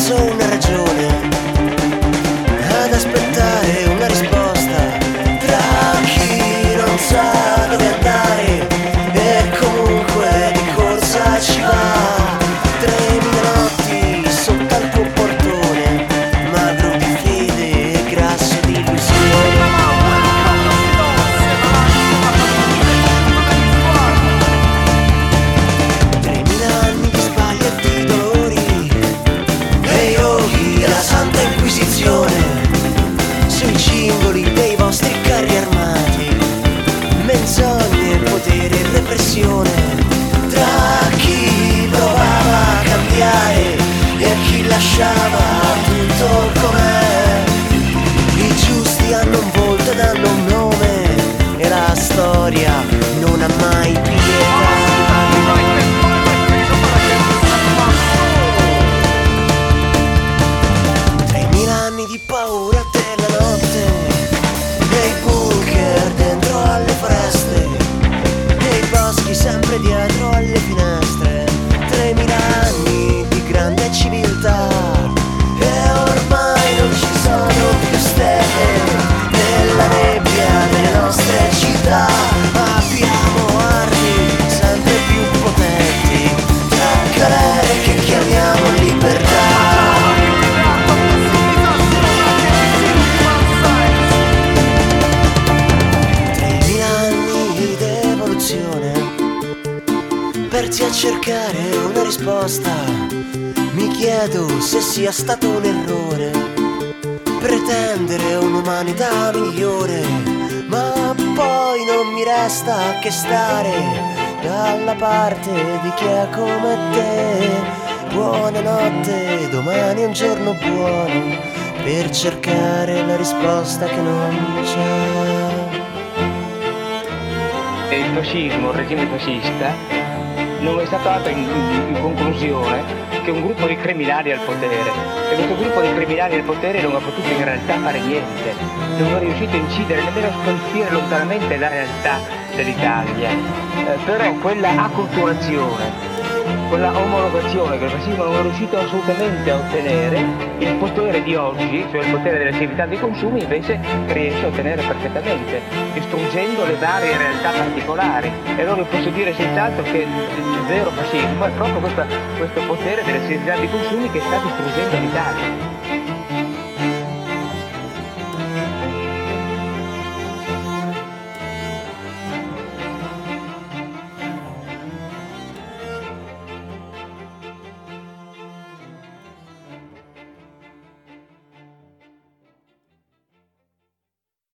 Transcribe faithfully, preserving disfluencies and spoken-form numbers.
senso, una ragione ad aspettare una risposta tra chi non sa dove andare e comunque di corsa ci va. Tremila notti sotto al tuo portone, magro di fede e grasso di illusione. Tremila anni di sbagli e di dolori e yogi e la santa inquisizione sui cingoli dei vostri carri armati, menzogne, potere e repressione tra chi provava a cambiare e chi lasciava tutto com'è. I giusti hanno un volto ed hanno un nome e la storia non ha mai pietà. Tremila anni di paura della notte, nei bunker dentro alle foreste, nei boschi sempre dietro alle finestre. Tremila anni di grande civiltà e ormai non ci sono più stelle nella nebbia delle nostre città. Abbiamo armi sempre più potenti tra galere che chiamiamo libertà. Persi a cercare una risposta, mi chiedo se sia stato un errore pretendere un'umanità migliore, ma poi non mi resta che stare dalla parte di chi è come te. Buonanotte, domani è un giorno buono per cercare la risposta che non c'è. E il fascismo, il regime fascista, non è stato altro in, in, in conclusione che un gruppo di criminali al potere, e questo gruppo di criminali al potere non ha potuto in realtà fare niente, non è riuscito a incidere nemmeno a scolpire lontanamente la realtà dell'Italia. Eh, però quella acculturazione, quella omologazione che il fascismo non è riuscito assolutamente a ottenere, il potere di oggi, cioè il potere delle attività dei consumi, invece riesce a ottenere perfettamente, distruggendo le varie realtà particolari. E allora posso dire senz'altro che il, il vero fascismo è proprio questa, questo potere delle attività dei consumi che sta distruggendo l'Italia.